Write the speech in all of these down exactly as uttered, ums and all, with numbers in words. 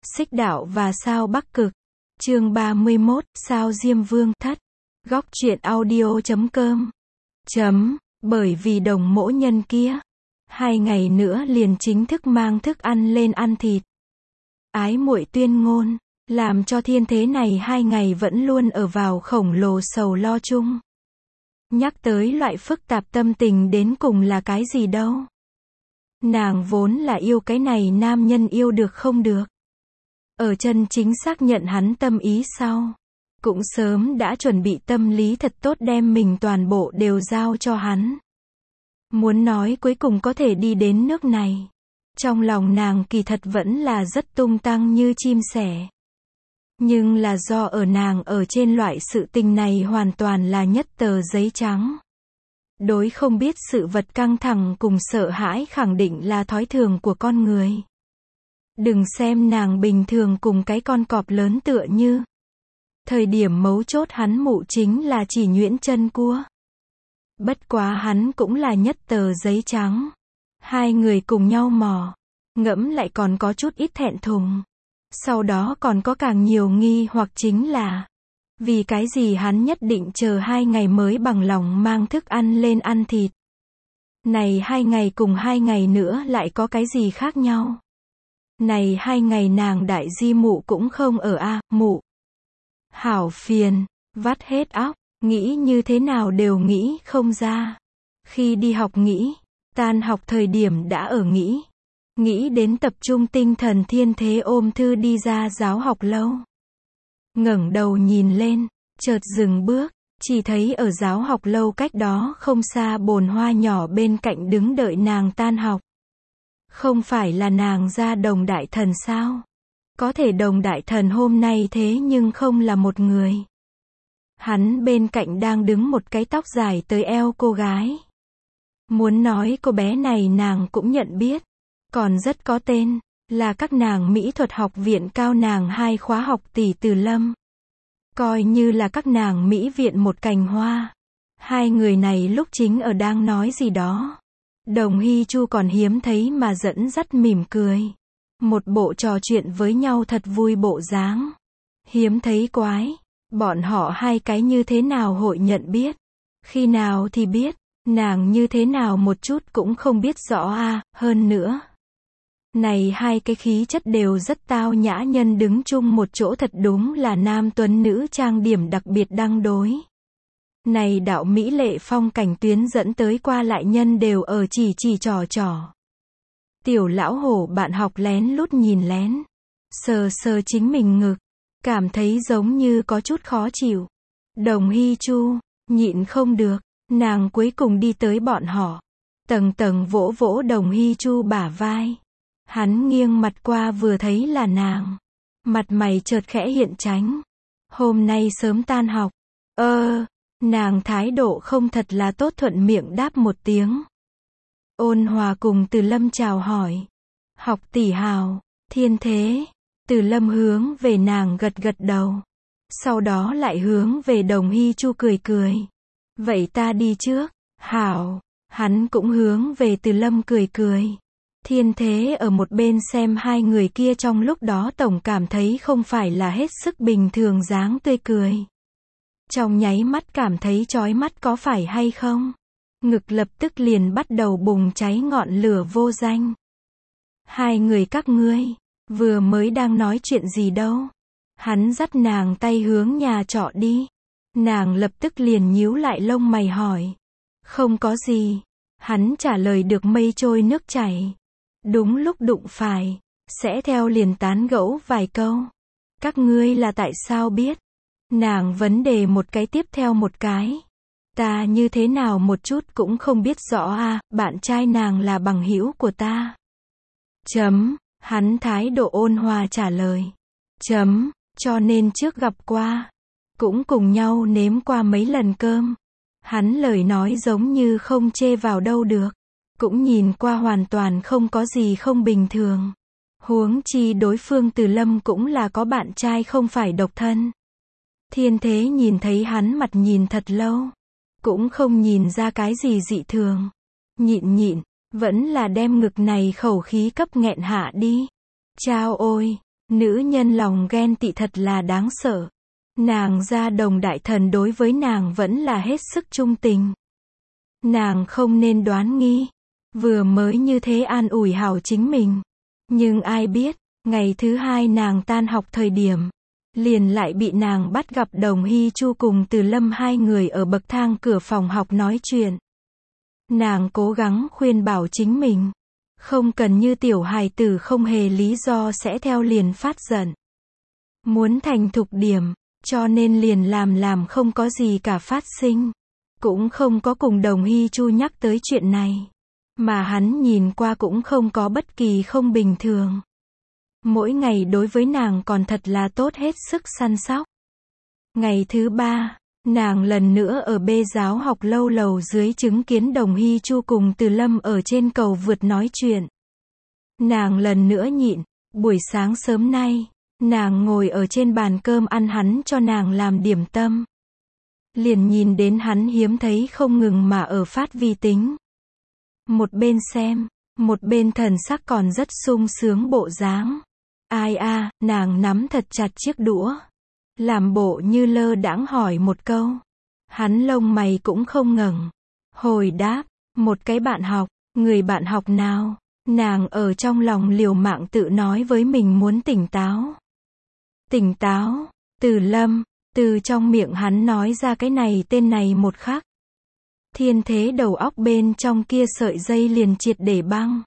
Xích đạo và sao Bắc Cực. Chương ba mươi mốt, sao Diêm Vương thất. Góc truyện audio chấm com. Chấm, bởi vì đồng mỗ nhân kia. Hai ngày nữa liền chính thức mang thức ăn lên ăn thịt. Ái muội tuyên ngôn, làm cho thiên thế này hai ngày vẫn luôn ở vào khổng lồ sầu lo chung. Nhắc tới loại phức tạp tâm tình đến cùng là cái gì đâu. Nàng vốn là yêu cái này nam nhân yêu được không được. Ở chân chính xác nhận hắn tâm ý sau, cũng sớm đã chuẩn bị tâm lý thật tốt đem mình toàn bộ đều giao cho hắn. Muốn nói cuối cùng có thể đi đến nước này, trong lòng nàng kỳ thật vẫn là rất tung tăng như chim sẻ. Nhưng là do ở nàng ở trên loại sự tình này hoàn toàn là nhất tờ giấy trắng. Đối không biết sự vật căng thẳng cùng sợ hãi khẳng định là thói thường của con người. Đừng xem nàng bình thường cùng cái con cọp lớn tựa như. Thời điểm mấu chốt hắn mụ chính là chỉ nhuyễn chân cua. Bất quá hắn cũng là nhất tờ giấy trắng. Hai người cùng nhau mò. Ngẫm lại còn có chút ít thẹn thùng. Sau đó còn có càng nhiều nghi hoặc chính là, vì cái gì hắn nhất định chờ hai ngày mới bằng lòng mang thức ăn lên ăn thịt. Này hai ngày cùng hai ngày nữa lại có cái gì khác nhau. Này hai ngày nàng đại di mụ cũng không ở a, à, mụ. Hảo phiền, vắt hết óc, nghĩ như thế nào đều nghĩ không ra. Khi đi học nghĩ, tan học thời điểm đã ở nghĩ. Nghĩ đến tập trung tinh thần thiên thế ôm thư đi ra giáo học lâu. Ngẩng đầu nhìn lên, chợt dừng bước, chỉ thấy ở giáo học lâu cách đó không xa bồn hoa nhỏ bên cạnh đứng đợi nàng tan học. Không phải là nàng ra Đồng Đại Thần sao? Có thể Đồng Đại Thần hôm nay thế nhưng không là một người. Hắn bên cạnh đang đứng một cái tóc dài tới eo cô gái. Muốn nói cô bé này nàng cũng nhận biết. Còn rất có tên, là các nàng mỹ thuật học viện cao nàng hai khóa học tỷ Từ Lâm. Coi như là các nàng mỹ viện một cành hoa. Hai người này lúc chính ở đang nói gì đó. Đồng Hy Chu còn hiếm thấy mà dẫn dắt mỉm cười. Một bộ trò chuyện với nhau thật vui bộ dáng. Hiếm thấy quái. Bọn họ hai cái như thế nào hội nhận biết. Khi nào thì biết. Nàng như thế nào một chút cũng không biết rõ a à, hơn nữa. Này hai cái khí chất đều rất tao nhã nhân đứng chung một chỗ thật đúng là nam tuấn nữ trang điểm đặc biệt đăng đối. Này đạo mỹ lệ phong cảnh tuyến dẫn tới qua lại nhân đều ở chỉ chỉ trò trò. Tiểu lão hổ bạn học lén lút nhìn lén. Sờ sờ chính mình ngực. Cảm thấy giống như có chút khó chịu. Đồng Hy Chu, nhịn không được. Nàng cuối cùng đi tới bọn họ. Tầng tầng vỗ vỗ Đồng Hy Chu bả vai. Hắn nghiêng mặt qua vừa thấy là nàng. Mặt mày chợt khẽ hiện tránh. Hôm nay sớm tan học. Ơ, nàng thái độ không thật là tốt thuận miệng đáp một tiếng. Ôn Hòa cùng Từ Lâm chào hỏi. Học tỷ hào, thiên thế. Từ Lâm hướng về nàng gật gật đầu. Sau đó lại hướng về Đồng Hy Chu cười cười. Vậy ta đi trước. Hảo, hắn cũng hướng về Từ Lâm cười cười. Thiên thế ở một bên xem hai người kia trong lúc đó tổng cảm thấy không phải là hết sức bình thường dáng tươi cười. Trong nháy mắt cảm thấy chói mắt có phải hay không? Ngực lập tức liền bắt đầu bùng cháy ngọn lửa vô danh. Hai người các ngươi, vừa mới đang nói chuyện gì đâu? Hắn dắt nàng tay hướng nhà trọ đi. Nàng lập tức liền nhíu lại lông mày hỏi. Không có gì. Hắn trả lời được mây trôi nước chảy. Đúng lúc đụng phải, sẽ theo liền tán gẫu vài câu. Các ngươi là tại sao biết? Nàng vấn đề một cái tiếp theo một cái. Ta như thế nào một chút cũng không biết rõ a, à, bạn trai nàng là bằng hữu của ta. Chấm, hắn thái độ ôn hòa trả lời. Chấm, cho nên trước gặp qua. Cũng cùng nhau nếm qua mấy lần cơm. Hắn lời nói giống như không chê vào đâu được. Cũng nhìn qua hoàn toàn không có gì không bình thường. Huống chi đối phương Từ Lâm cũng là có bạn trai không phải độc thân. Thiên thế nhìn thấy hắn mặt nhìn thật lâu. Cũng không nhìn ra cái gì dị thường. Nhịn nhịn, vẫn là đem ngực này khẩu khí cấp nghẹn hạ đi. Chao ôi, Nữ nhân lòng ghen tị thật là đáng sợ. Nàng gia đồng đại thần đối với nàng vẫn là hết sức trung tình. Nàng không nên đoán nghi. Vừa mới như thế an ủi hảo chính mình. Nhưng ai biết, ngày thứ hai nàng tan học thời điểm, liền lại bị nàng bắt gặp Đồng Hy Chu cùng Từ Lâm hai người ở bậc thang cửa phòng học nói chuyện. Nàng cố gắng khuyên bảo chính mình, không cần như tiểu hài tử không hề lý do sẽ theo liền phát giận. Muốn thành thục điểm, cho nên liền làm làm không có gì cả phát sinh. Cũng không có cùng Đồng Hy Chu nhắc tới chuyện này. Mà hắn nhìn qua cũng không có bất kỳ không bình thường. Mỗi ngày đối với nàng còn thật là tốt hết sức săn sóc. Ngày thứ ba, nàng lần nữa ở bê giáo học lâu lầu dưới chứng kiến Đồng Hy Chu cùng Từ Lâm ở trên cầu vượt nói chuyện. Nàng lần nữa nhịn, buổi sáng sớm nay, nàng ngồi ở trên bàn cơm ăn hắn cho nàng làm điểm tâm. Liền nhìn đến hắn hiếm thấy không ngừng mà ở phát vi tính. Một bên xem, một bên thần sắc còn rất sung sướng bộ dáng. Ai a, nàng nắm thật chặt chiếc đũa. Làm bộ như lơ đãng hỏi một câu. Hắn lông mày cũng không ngẩng. Hồi đáp, một cái bạn học, người bạn học nào? Nàng ở trong lòng liều mạng tự nói với mình muốn tỉnh táo. Tỉnh táo, Từ Lâm, từ trong miệng hắn nói ra cái này tên này một khắc. Thiên thế đầu óc bên trong kia sợi dây liền triệt để băng.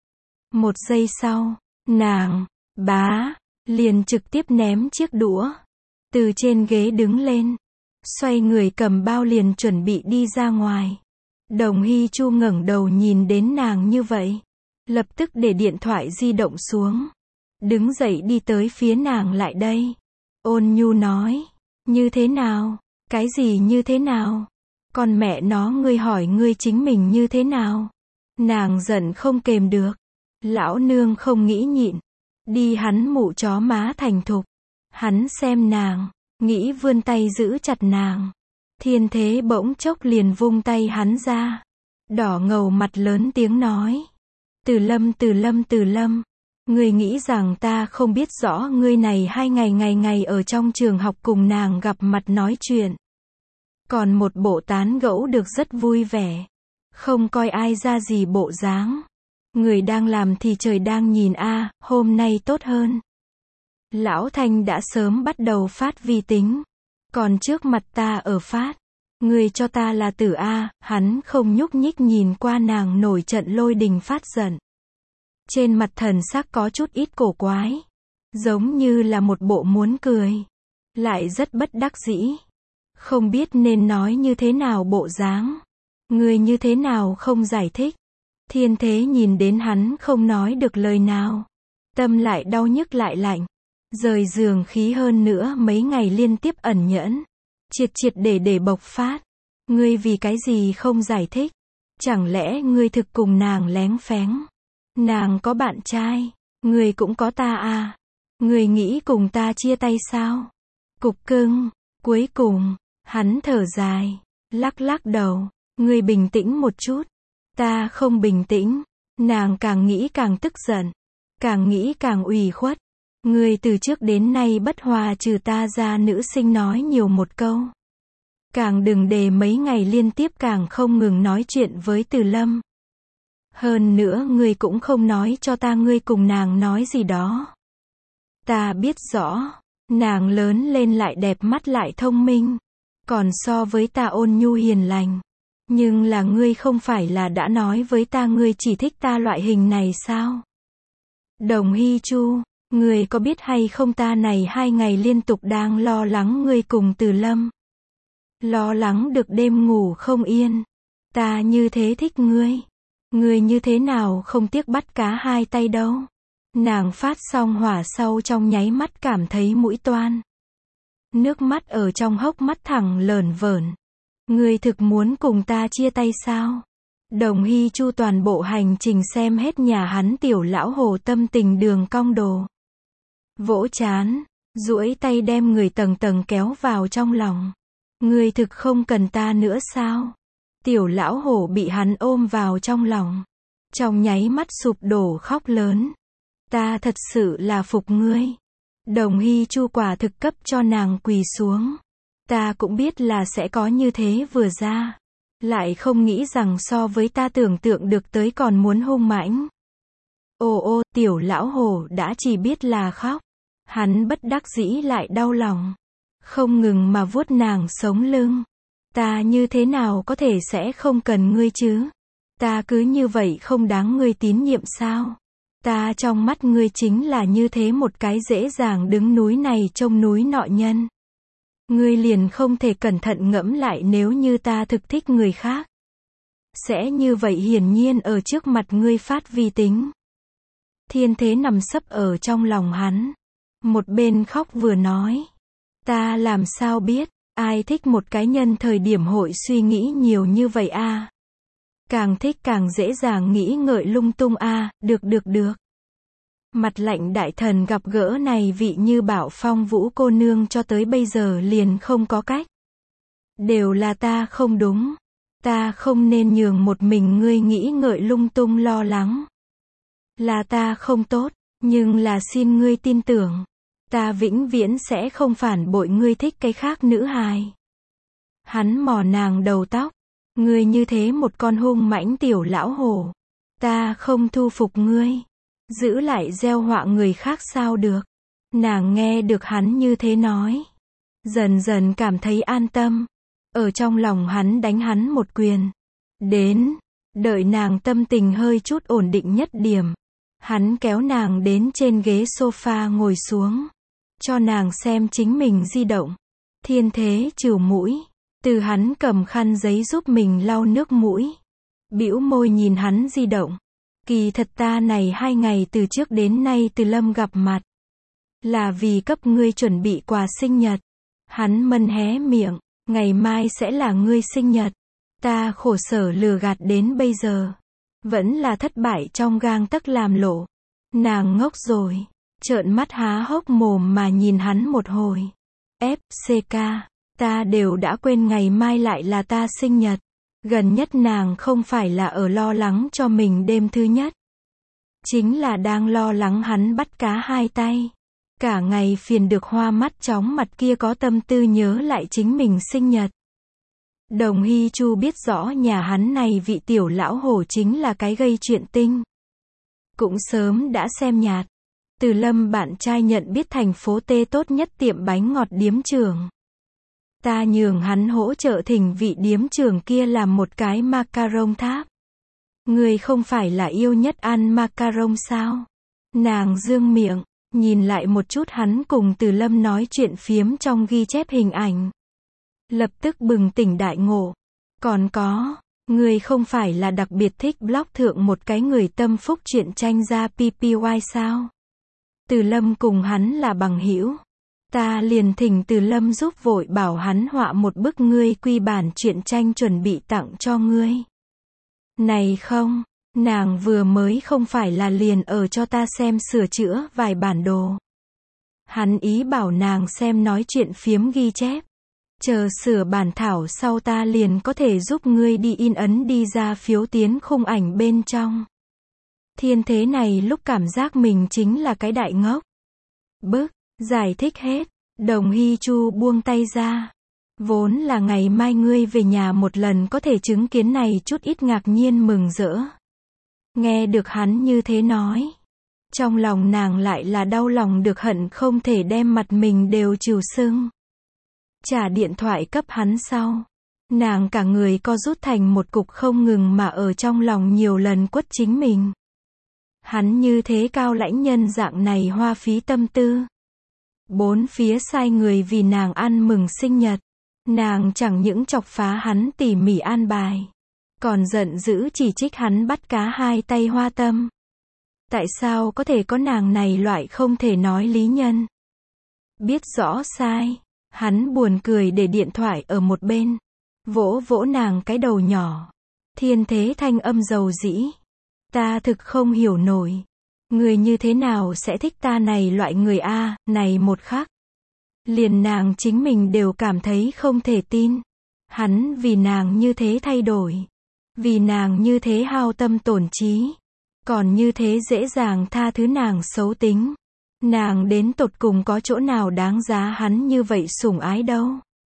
Một giây sau, nàng, bá, liền trực tiếp ném chiếc đũa. Từ trên ghế đứng lên. Xoay người cầm bao liền chuẩn bị đi ra ngoài. Đồng Hy Chu ngẩng đầu nhìn đến nàng như vậy. Lập tức để điện thoại di động xuống. Đứng dậy đi tới phía nàng lại đây. Ôn nhu nói. Như thế nào? Cái gì như thế nào? Con mẹ nó ngươi hỏi ngươi chính mình như thế nào? Nàng giận không kềm được. Lão nương không nghĩ nhịn. Đi hắn mụ chó má thành thục. Hắn xem nàng, nghĩ vươn tay giữ chặt nàng. Thiên thế bỗng chốc liền vung tay hắn ra. Đỏ ngầu mặt lớn tiếng nói. Từ Lâm Từ Lâm Từ Lâm. Ngươi nghĩ rằng ta không biết rõ ngươi này hai ngày ngày ngày ở trong trường học cùng nàng gặp mặt nói chuyện. Còn một bộ tán gẫu được rất vui vẻ. Không coi ai ra gì bộ dáng. Người đang làm thì trời đang nhìn a, hôm nay tốt hơn. Lão Thanh đã sớm bắt đầu phát vi tính. Còn trước mặt ta ở phát. Người cho ta là tử a, hắn không nhúc nhích nhìn qua nàng nổi trận lôi đình phát giận. Trên mặt thần sắc có chút ít cổ quái. Giống như là một bộ muốn cười. Lại rất bất đắc dĩ. Không biết nên nói như thế nào bộ dáng. Người như thế nào không giải thích. Thiên thế nhìn đến hắn không nói được lời nào. Tâm lại đau nhức lại lạnh. Rời giường khí hơn nữa mấy ngày liên tiếp ẩn nhẫn. Triệt triệt để để bộc phát. Ngươi vì cái gì không giải thích? Chẳng lẽ ngươi thực cùng nàng lén phén? Nàng có bạn trai. Ngươi cũng có ta à? Ngươi nghĩ cùng ta chia tay sao? Cục cưng. Cuối cùng, hắn thở dài. Lắc lắc đầu. Ngươi bình tĩnh một chút. Ta không bình tĩnh. Nàng càng nghĩ càng tức giận. Càng nghĩ càng ủy khuất. Ngươi từ trước đến nay bất hòa trừ ta ra nữ sinh nói nhiều một câu. Càng đừng để mấy ngày liên tiếp càng không ngừng nói chuyện với Từ Lâm. Hơn nữa ngươi cũng không nói cho ta ngươi cùng nàng nói gì đó. Ta biết rõ, nàng lớn lên lại đẹp mắt lại thông minh. Còn so với ta ôn nhu hiền lành. Nhưng là ngươi không phải là đã nói với ta ngươi chỉ thích ta loại hình này sao? Đồng Hy Chu, ngươi có biết hay không ta này hai ngày liên tục đang lo lắng ngươi cùng Từ Lâm. Lo lắng được đêm ngủ không yên. Ta như thế thích ngươi. Ngươi như thế nào không tiếc bắt cá hai tay đâu. Nàng phát xong hỏa sau trong nháy mắt cảm thấy mũi toan. Nước mắt ở trong hốc mắt thẳng lởn vởn. Ngươi thực muốn cùng ta chia tay sao? Đồng Hy Chu toàn bộ hành trình xem hết nhà hắn tiểu lão hồ tâm tình đường cong đồ. Vỗ chán, duỗi tay đem người tầng tầng kéo vào trong lòng. Ngươi thực không cần ta nữa sao? Tiểu lão hổ bị hắn ôm vào trong lòng. Trong nháy mắt sụp đổ khóc lớn. Ta thật sự là phục ngươi. Đồng Hy Chu quả thực cấp cho nàng quỳ xuống. Ta cũng biết là sẽ có như thế vừa ra. Lại không nghĩ rằng so với ta tưởng tượng được tới còn muốn hung mãnh. Ô ô, tiểu lão hổ đã chỉ biết là khóc. Hắn bất đắc dĩ lại đau lòng. Không ngừng mà vuốt nàng sống lưng. Ta như thế nào có thể sẽ không cần ngươi chứ? Ta cứ như vậy không đáng ngươi tín nhiệm sao? Ta trong mắt ngươi chính là như thế một cái dễ dàng đứng núi này trông núi nọ nhân. Ngươi liền không thể cẩn thận ngẫm lại nếu như ta thực thích người khác. Sẽ như vậy hiển nhiên ở trước mặt ngươi phát vi tính. Thiên Thế nằm sấp ở trong lòng hắn. Một bên khóc vừa nói. Ta làm sao biết, ai thích một cái nhân thời điểm hội suy nghĩ nhiều như vậy a? Càng thích càng dễ dàng nghĩ ngợi lung tung a, được được được. Mặt lạnh đại thần gặp gỡ này vị như Bảo Phong Vũ cô nương cho tới bây giờ liền không có cách. Đều là ta không đúng. Ta không nên nhường một mình ngươi nghĩ ngợi lung tung lo lắng. Là ta không tốt, nhưng là xin ngươi tin tưởng. Ta vĩnh viễn sẽ không phản bội ngươi thích cái khác nữ hài. Hắn mò nàng đầu tóc. Ngươi như thế một con hung mãnh tiểu lão hổ. Ta không thu phục ngươi. Giữ lại gieo họa người khác sao được. Nàng nghe được hắn như thế nói. Dần dần cảm thấy an tâm. Ở trong lòng hắn đánh hắn một quyền. Đến. Đợi nàng tâm tình hơi chút ổn định nhất điểm. Hắn kéo nàng đến trên ghế sofa ngồi xuống. Cho nàng xem chính mình di động. Thiên Thế trừ mũi. Từ hắn cầm khăn giấy giúp mình lau nước mũi. Bĩu môi nhìn hắn di động. Kỳ thật ta này hai ngày từ trước đến nay Từ Lâm gặp mặt. Là vì cấp ngươi chuẩn bị quà sinh nhật. Hắn mân hé miệng. Ngày mai sẽ là ngươi sinh nhật. Ta khổ sở lừa gạt đến bây giờ. Vẫn là thất bại trong gang tấc làm lộ. Nàng ngốc rồi. Trợn mắt há hốc mồm mà nhìn hắn một hồi. ép xê ca. Ta đều đã quên ngày mai lại là ta sinh nhật. Gần nhất nàng không phải là ở lo lắng cho mình đêm thứ nhất. Chính là đang lo lắng hắn bắt cá hai tay. Cả ngày phiền được hoa mắt chóng mặt kia có tâm tư nhớ lại chính mình sinh nhật. Đồng Hy Chu biết rõ nhà hắn này vị tiểu lão hổ chính là cái gây chuyện tinh. Cũng sớm đã xem nhạt. Từ Lâm bạn trai nhận biết thành phố T tốt nhất tiệm bánh ngọt điếm trưởng. Ta nhường hắn hỗ trợ thỉnh vị điếm trưởng kia làm một cái macaron tháp. Người không phải là yêu nhất ăn macaron sao? Nàng dương miệng, nhìn lại một chút hắn cùng Từ Lâm nói chuyện phiếm trong ghi chép hình ảnh. Lập tức bừng tỉnh đại ngộ. Còn có, người không phải là đặc biệt thích blog thượng một cái người tâm phúc truyện tranh ra pê pê i sao? Từ Lâm cùng hắn là bằng hữu. Ta liền thỉnh Từ Lâm giúp vội bảo hắn họa một bức ngươi quy bản truyện tranh chuẩn bị tặng cho ngươi. Này không, nàng vừa mới không phải là liền ở cho ta xem sửa chữa vài bản đồ. Hắn ý bảo nàng xem nói chuyện phiếm ghi chép. Chờ sửa bản thảo sau ta liền có thể giúp ngươi đi in ấn đi ra phiếu tiến khung ảnh bên trong. Thiên Thế này lúc cảm giác mình chính là cái đại ngốc. Bức, giải thích hết. Đồng Hy Chu buông tay ra. Vốn là ngày mai ngươi về nhà một lần có thể chứng kiến này chút ít ngạc nhiên mừng rỡ. Nghe được hắn như thế nói. Trong lòng nàng lại là đau lòng được hận không thể đem mặt mình đều trìu sưng. Trả điện thoại cấp hắn sau. Nàng cả người co rút thành một cục không ngừng mà ở trong lòng nhiều lần quất chính mình. Hắn như thế cao lãnh nhân dạng này hoa phí tâm tư. Bốn phía sai người vì nàng ăn mừng sinh nhật. Nàng chẳng những chọc phá hắn tỉ mỉ an bài. Còn giận dữ chỉ trích hắn bắt cá hai tay hoa tâm. Tại sao có thể có nàng này loại không thể nói lý nhân? Biết rõ sai. Hắn buồn cười để điện thoại ở một bên. Vỗ vỗ nàng cái đầu nhỏ. Thiên Thế thanh âm dầu dĩ. Ta thực không hiểu nổi. Người như thế nào sẽ thích ta này loại người a, này một khắc. Liền nàng chính mình đều cảm thấy không thể tin. Hắn vì nàng như thế thay đổi. Vì nàng như thế hao tâm tổn trí. Còn như thế dễ dàng tha thứ nàng xấu tính. Nàng đến tột cùng có chỗ nào đáng giá hắn như vậy sủng ái đâu.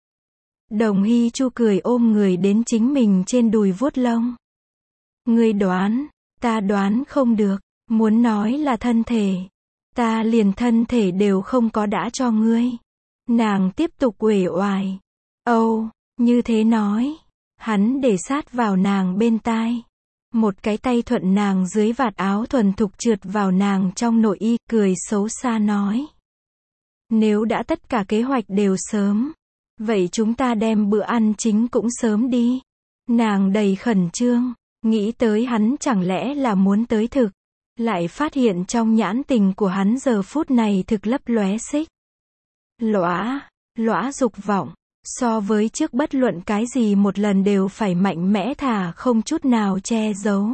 Đồng Hy Chu cười ôm người đến chính mình trên đùi vuốt lông. Ngươi đoán, ta đoán không được, muốn nói là thân thể. Ta liền thân thể đều không có đã cho ngươi. Nàng tiếp tục uể oải. Âu, như thế nói. Hắn để sát vào nàng bên tai. Một cái tay thuận nàng dưới vạt áo thuần thục trượt vào nàng trong nội y, cười xấu xa nói. Nếu đã tất cả kế hoạch đều sớm, vậy chúng ta đem bữa ăn chính cũng sớm đi. Nàng đầy khẩn trương, nghĩ tới hắn chẳng lẽ là muốn tới thực. Lại phát hiện trong nhãn tình của hắn giờ phút này thực lấp lóe xích. Lõa, lõa dục vọng. So với trước bất luận cái gì một lần đều phải mạnh mẽ thả không chút nào che giấu.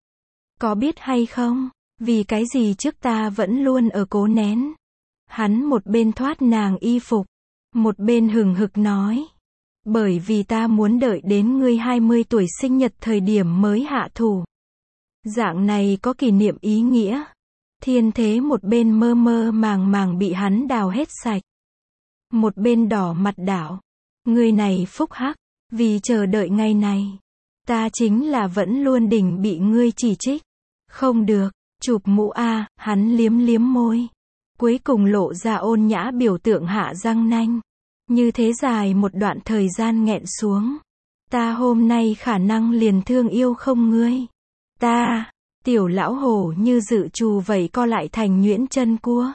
Có biết hay không, vì cái gì trước ta vẫn luôn ở cố nén. Hắn một bên thoát nàng y phục, một bên hừng hực nói. Bởi vì ta muốn đợi đến ngươi hai mươi tuổi sinh nhật thời điểm mới hạ thủ. Dạng này có kỷ niệm ý nghĩa. Thiên Thế một bên mơ mơ màng màng bị hắn đào hết sạch. Một bên đỏ mặt đảo. Người này phúc hắc, vì chờ đợi ngày này. Ta chính là vẫn luôn đỉnh bị ngươi chỉ trích. Không được, chụp mũ a, hắn liếm liếm môi. Cuối cùng lộ ra ôn nhã biểu tượng hạ răng nanh. Như thế dài một đoạn thời gian nghẹn xuống. Ta hôm nay khả năng liền thương yêu không ngươi. Ta, tiểu lão hổ như dự trù vậy co lại thành nhuyễn chân cua.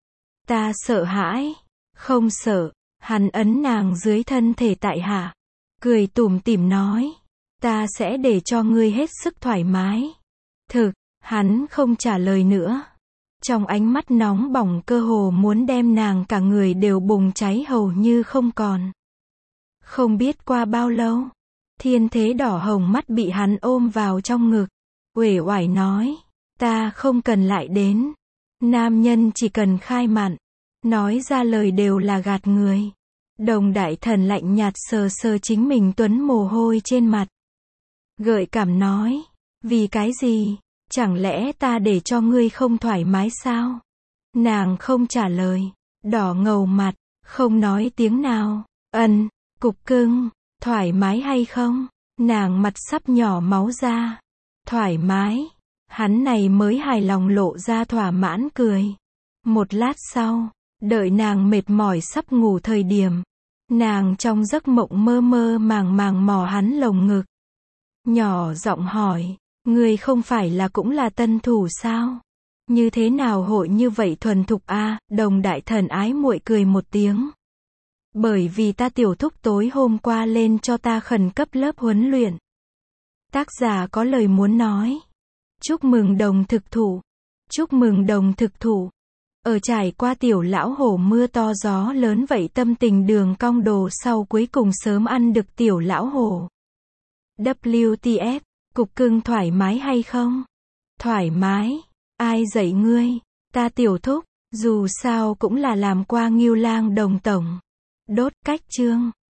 Ta sợ hãi, không sợ. Hắn ấn nàng dưới thân thể tại hạ. Cười tủm tỉm nói. Ta sẽ để cho ngươi hết sức thoải mái. Thực, hắn không trả lời nữa. Trong ánh mắt nóng bỏng cơ hồ muốn đem nàng cả người đều bùng cháy hầu như không còn. Không biết qua bao lâu. Thiên Thế đỏ hồng mắt bị hắn ôm vào trong ngực. Uể oải nói. Ta không cần lại đến. Nam nhân chỉ cần khai mặn. Nói ra lời đều là gạt người. Đồng Đại Thần lạnh nhạt sờ sờ chính mình tuấn mồ hôi trên mặt. Gợi cảm nói. Vì cái gì? Chẳng lẽ ta để cho ngươi không thoải mái sao? Nàng không trả lời. Đỏ ngầu mặt. Không nói tiếng nào. Ân, cục cưng. Thoải mái hay không? Nàng mặt sắp nhỏ máu ra. Thoải mái. Hắn này mới hài lòng lộ ra thỏa mãn cười. Một lát sau. Đợi nàng mệt mỏi sắp ngủ thời điểm. Nàng trong giấc mộng mơ mơ màng màng mò hắn lồng ngực. Nhỏ giọng hỏi. Ngươi không phải là cũng là tân thủ sao? Như thế nào hội như vậy thuần thục a? À? Đồng Đại Thần ái muội cười một tiếng. Bởi vì ta tiểu thúc tối hôm qua lên cho ta khẩn cấp lớp huấn luyện. Tác giả có lời muốn nói. Chúc mừng đồng thực thủ. Chúc mừng đồng thực thủ. Ở trải qua tiểu lão hổ mưa to gió lớn vậy tâm tình đường cong đồ sau cuối cùng sớm ăn được tiểu lão hổ. vê kép tê, cục cưng thoải mái hay không? Thoải mái. Ai dạy ngươi? Ta tiểu thúc, dù sao cũng là làm qua Ngưu Lang đồng tổng. Đốt cách chương.